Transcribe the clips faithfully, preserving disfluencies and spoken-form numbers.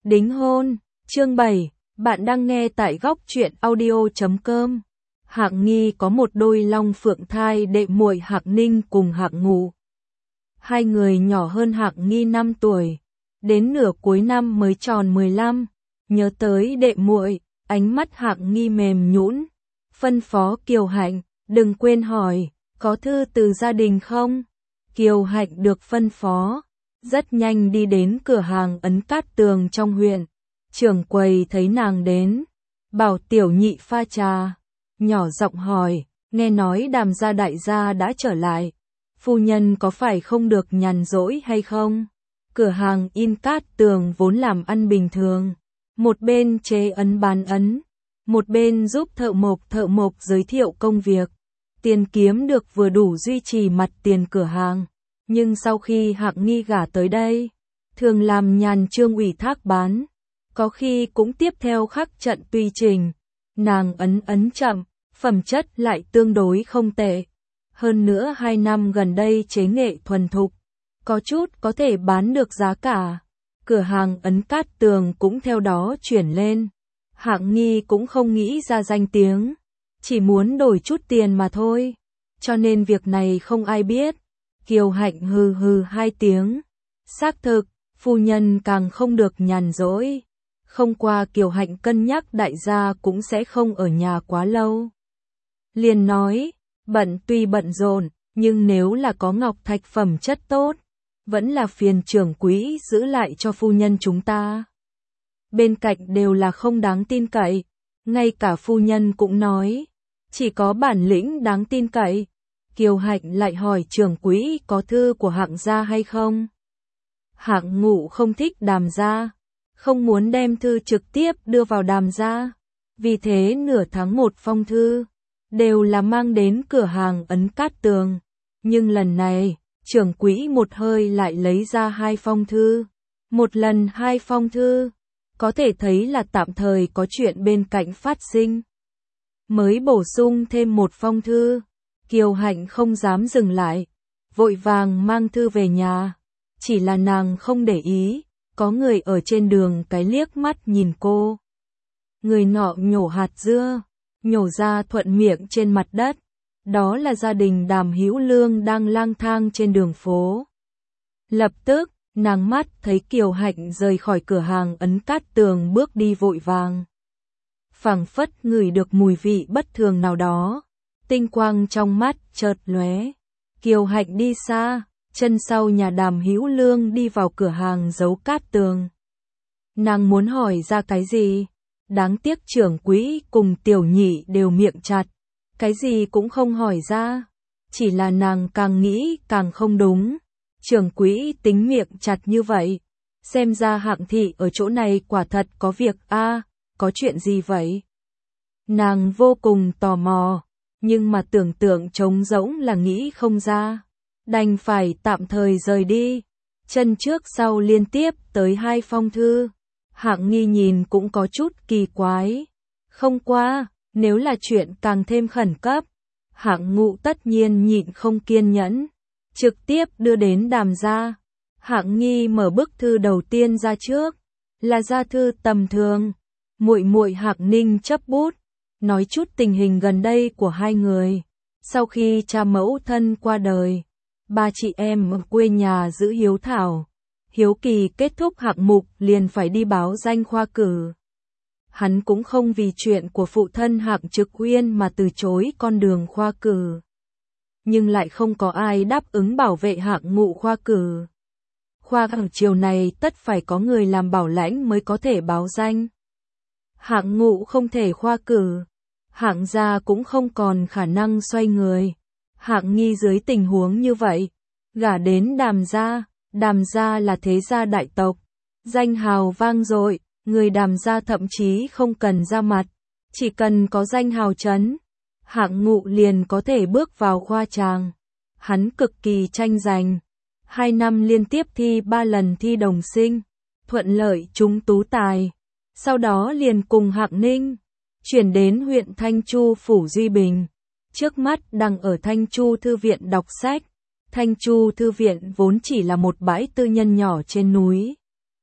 Đính hôn, chương bảy, bạn đang nghe tại góc truyện audio chấm com. Hạng Nghi có một đôi long phượng thai đệ muội Hạng Ninh cùng Hạng Ngụ. Hai người nhỏ hơn Hạng Nghi năm tuổi, đến nửa cuối năm mới tròn mười lăm, nhớ tới đệ muội, ánh mắt Hạng Nghi mềm nhũn, phân phó Kiều Hạnh, đừng quên hỏi, có thư từ gia đình không? Kiều Hạnh được phân phó, rất nhanh đi đến cửa hàng ấn cát tường trong huyện. Trưởng quầy thấy nàng đến, bảo tiểu nhị pha trà, nhỏ giọng hỏi, nghe nói Đàm gia đại gia đã trở lại, phu nhân có phải không được nhàn rỗi hay không? Cửa hàng in cát tường vốn làm ăn bình thường, một bên chế ấn bán ấn, một bên giúp thợ mộc thợ mộc giới thiệu công việc, tiền kiếm được vừa đủ duy trì mặt tiền cửa hàng. Nhưng sau khi Hạng Nghi gả tới đây, thường làm nhàn chương ủy thác bán, có khi cũng tiếp theo khắc trận tùy trình, nàng ấn ấn chậm, phẩm chất lại tương đối không tệ. Hơn nữa hai năm gần đây chế nghệ thuần thục, có chút có thể bán được giá cả, cửa hàng ấn cát tường cũng theo đó chuyển lên. Hạng Nghi cũng không nghĩ ra danh tiếng, chỉ muốn đổi chút tiền mà thôi, cho nên việc này không ai biết. Kiều Hạnh hừ hừ hai tiếng, xác thực, phu nhân càng không được nhàn rỗi. Không qua Kiều Hạnh cân nhắc đại gia cũng sẽ không ở nhà quá lâu. Liền nói, bận tuy bận rộn, nhưng nếu là có ngọc thạch phẩm chất tốt, vẫn là phiền trưởng quỹ giữ lại cho phu nhân chúng ta. Bên cạnh đều là không đáng tin cậy, ngay cả phu nhân cũng nói, chỉ có bản lĩnh đáng tin cậy. Kiều Hạnh lại hỏi trưởng quỹ có thư của Hạng gia hay không? Hạng Ngụ không thích Đàm gia, không muốn đem thư trực tiếp đưa vào Đàm gia, vì thế nửa tháng một phong thư, đều là mang đến cửa hàng ấn cát tường. Nhưng lần này, trưởng quỹ một hơi lại lấy ra hai phong thư, một lần hai phong thư, có thể thấy là tạm thời có chuyện bên cạnh phát sinh. Mới bổ sung thêm một phong thư. Kiều Hạnh không dám dừng lại, vội vàng mang thư về nhà, chỉ là nàng không để ý, có người ở trên đường cái liếc mắt nhìn cô. Người nọ nhổ hạt dưa, nhổ ra thuận miệng trên mặt đất, đó là gia đình Đàm Hữu Lương đang lang thang trên đường phố. Lập tức, nàng mắt thấy Kiều Hạnh rời khỏi cửa hàng ấn cát tường bước đi vội vàng. Phảng phất ngửi được mùi vị bất thường nào đó. Tinh quang trong mắt chợt lóe. Kiều Hạnh đi xa, chân sau nhà Đàm Hữu Lương đi vào cửa hàng giấu cát tường. Nàng muốn hỏi ra cái gì? Đáng tiếc trưởng quỹ cùng tiểu nhị đều miệng chặt, cái gì cũng không hỏi ra. Chỉ là nàng càng nghĩ càng không đúng. Trưởng quỹ tính miệng chặt như vậy, xem ra Hạng thị ở chỗ này quả thật có việc a, à, có chuyện gì vậy? Nàng vô cùng tò mò. Nhưng mà tưởng tượng trống rỗng là nghĩ không ra, đành phải tạm thời rời đi. Chân trước sau liên tiếp tới hai phong thư, Hạng Nghi nhìn cũng có chút kỳ quái. Không qua, nếu là chuyện càng thêm khẩn cấp, Hạng Ngụ tất nhiên nhịn không kiên nhẫn, trực tiếp đưa đến Đàm gia. Hạng Nghi mở bức thư đầu tiên ra trước, là gia thư tầm thường. Muội muội Hạng Ninh chấp bút, nói chút tình hình gần đây của hai người. Sau khi cha mẫu thân qua đời, ba chị em ở quê nhà giữ hiếu thảo. Hiếu kỳ kết thúc hạng mục liền phải đi báo danh khoa cử. Hắn cũng không vì chuyện của phụ thân Hạng Trực Uyên mà từ chối con đường khoa cử. Nhưng lại không có ai đáp ứng bảo vệ Hạng Ngụ khoa cử. Khoa cử chiều này tất phải có người làm bảo lãnh mới có thể báo danh. Hạng Ngụ không thể khoa cử, Hạng gia cũng không còn khả năng xoay người. Hạng Nghi dưới tình huống như vậy, gả đến Đàm gia. Đàm gia là thế gia đại tộc, danh hào vang dội, người Đàm gia thậm chí không cần ra mặt, chỉ cần có danh hào chấn, Hạng Ngụ liền có thể bước vào khoa tràng. Hắn cực kỳ tranh giành, hai năm liên tiếp thi ba lần thi đồng sinh, thuận lợi trúng tú tài. Sau đó liền cùng Hạng Ninh chuyển đến huyện Thanh Chu phủ Duy Bình. Trước mắt đang ở Thanh Chu thư viện đọc sách. Thanh Chu thư viện vốn chỉ là một bãi tư nhân nhỏ trên núi.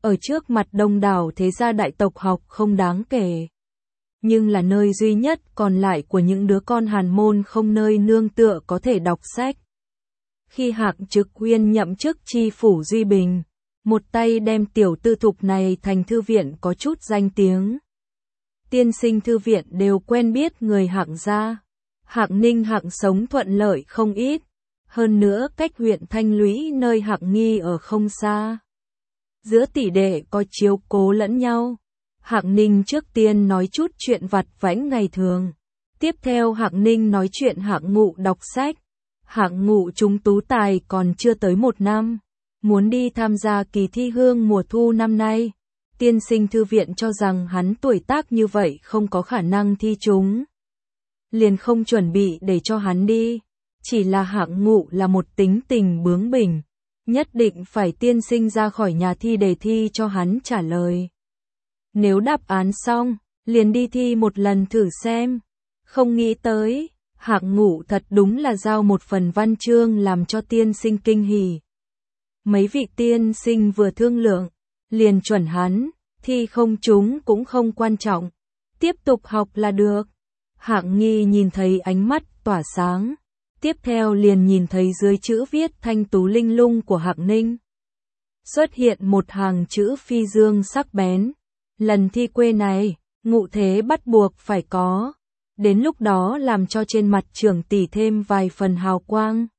ở trước mặt đông đảo thế gia đại tộc học không đáng kể. Nhưng là nơi duy nhất còn lại của những đứa con hàn môn không nơi nương tựa có thể đọc sách. Khi Hạc Trực Uyên nhậm chức tri phủ Duy Bình, một tay đem tiểu tư thục này thành thư viện có chút danh tiếng. Tiên sinh thư viện đều quen biết người Hạng gia. Hạng Ninh Hạng sống thuận lợi không ít, hơn nữa cách huyện Thanh Lũy nơi Hạng Nghi ở không xa. Giữa tỷ đệ có chiếu cố lẫn nhau. Hạng Ninh trước tiên nói chút chuyện vặt vãnh ngày thường. Tiếp theo Hạng Ninh nói chuyện Hạng Ngụ đọc sách. Hạng Ngụ trúng tú tài còn chưa tới một năm, muốn đi tham gia kỳ thi hương mùa thu năm nay. Tiên sinh thư viện cho rằng hắn tuổi tác như vậy không có khả năng thi trúng, liền không chuẩn bị để cho hắn đi. Chỉ là Hạng Ngụ là một tính tình bướng bỉnh, nhất định phải tiên sinh ra khỏi nhà thi đề thi cho hắn trả lời. Nếu đáp án xong, liền đi thi một lần thử xem. Không nghĩ tới, Hạng Ngụ thật đúng là giao một phần văn chương làm cho tiên sinh kinh hỉ. Mấy vị tiên sinh vừa thương lượng, liền chuẩn hắn, thi không trúng cũng không quan trọng, tiếp tục học là được. Hạng Nghi nhìn thấy ánh mắt tỏa sáng, tiếp theo liền nhìn thấy dưới chữ viết thanh tú linh lung của Hạng Ninh. Xuất hiện một hàng chữ phi dương sắc bén. Lần thi quê này, ngụ thế bắt buộc phải có. Đến lúc đó làm cho trên mặt trưởng tỷ thêm vài phần hào quang.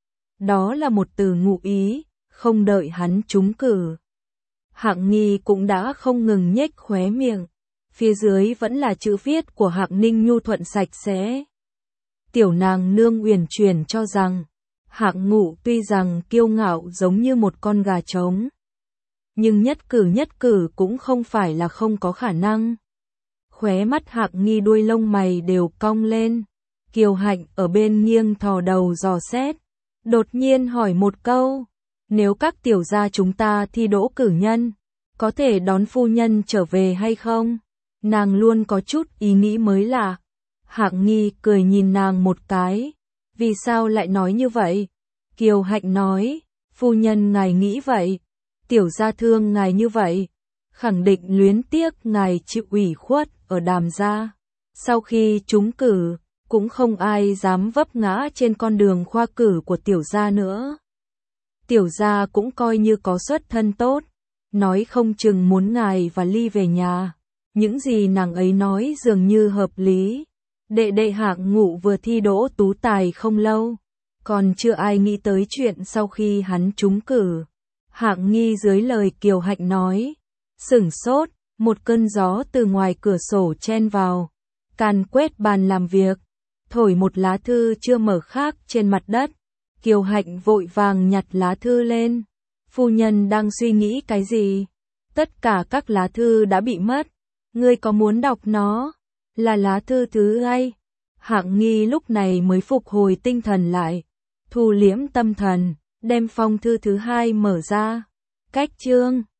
Đó là một từ ngụ ý, không đợi hắn trúng cử. Hạng Nghi cũng đã không ngừng nhếch khóe miệng. Phía dưới vẫn là chữ viết của Hạng Ninh nhu thuận sạch sẽ. Tiểu nàng nương uyển chuyển cho rằng, Hạng Ngụ tuy rằng kiêu ngạo giống như một con gà trống, nhưng nhất cử nhất cử cũng không phải là không có khả năng. Khóe mắt Hạng Nghi đuôi lông mày đều cong lên. Kiều Hạnh ở bên nghiêng thò đầu dò xét, đột nhiên hỏi một câu, nếu các tiểu gia chúng ta thi đỗ cử nhân, có thể đón phu nhân trở về hay không? Nàng luôn có chút ý nghĩ mới lạ. Hạng Nghi cười nhìn nàng một cái, vì sao lại nói như vậy? Kiều Hạnh nói, phu nhân ngài nghĩ vậy, tiểu gia thương ngài như vậy, khẳng định luyến tiếc ngài chịu ủy khuất ở Đàm gia. Sau khi trúng cử, cũng không ai dám vấp ngã trên con đường khoa cử của tiểu gia nữa. Tiểu gia cũng coi như có xuất thân tốt, nói không chừng muốn ngài và Ly về nhà. Những gì nàng ấy nói dường như hợp lý. Đệ đệ Hạng Ngụ vừa thi đỗ tú tài không lâu, còn chưa ai nghĩ tới chuyện sau khi hắn trúng cử. Hạng Nghi dưới lời Kiều Hạnh nói, sửng sốt, một cơn gió từ ngoài cửa sổ chen vào, càn quét bàn làm việc, thổi một lá thư chưa mở khác trên mặt đất. Kiều Hạnh vội vàng nhặt lá thư lên. Phu nhân đang suy nghĩ cái gì? Tất cả các lá thư đã bị mất. Ngươi có muốn đọc nó? Là lá thư thứ ai? Hạng Nghi lúc này mới phục hồi tinh thần lại, thu liễm tâm thần, đem phong thư thứ hai mở ra. Cách chương